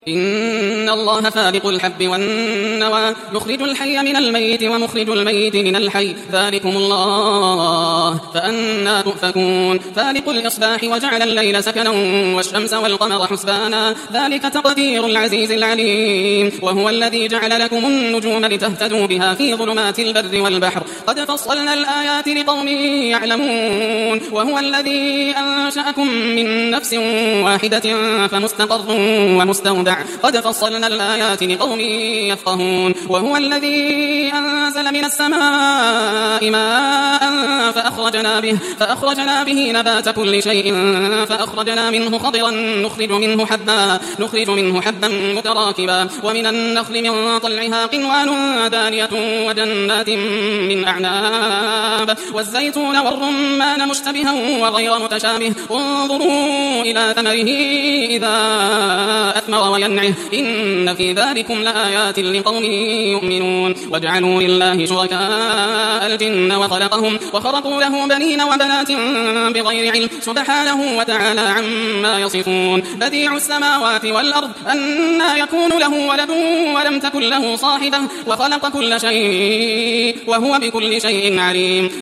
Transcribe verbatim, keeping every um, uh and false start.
إن الله فالق الحب والنوى يخرج الحي من الميت ومخرج الميت من الحي ذلكم الله فأنا تؤفكون فالق الإصباح وجعل الليل سكنا والشمس والقمر حسبانا ذلك تقدير العزيز العليم وهو الذي جعل لكم النجوم لتهتدوا بها في ظلمات البر والبحر قد فصلنا الآيات لقوم يعلمون وهو الذي أنشأكم من نفس واحدة فمستقر ومستودع قد فصلنا الآيات لقوم يفقهون وهو الذي أنزل من السماء ماء فأخرجنا به, فأخرجنا به نبات كل شيء فأخرجنا منه خضرا نخرج منه حبا, نخرج منه حبا متراكبا ومن النخل من طلعها قنوان دانية وجنات من أعناب والزيتون والرمان مشتبها وغير متشابه انظروا إلى ثمره إذا أثمر وينعه إن في ذلكم لآيات لقوم يؤمنون وجعلوا لله شركاء الجن وخلقهم وخرقوا له بنين وبنات بغير علم سبحانه وتعالى عما يصفون بديع السماوات والأرض أنى يكون له ولد ولم تكن له صاحبة وخلق كل شيء وهو بكل شيء عليم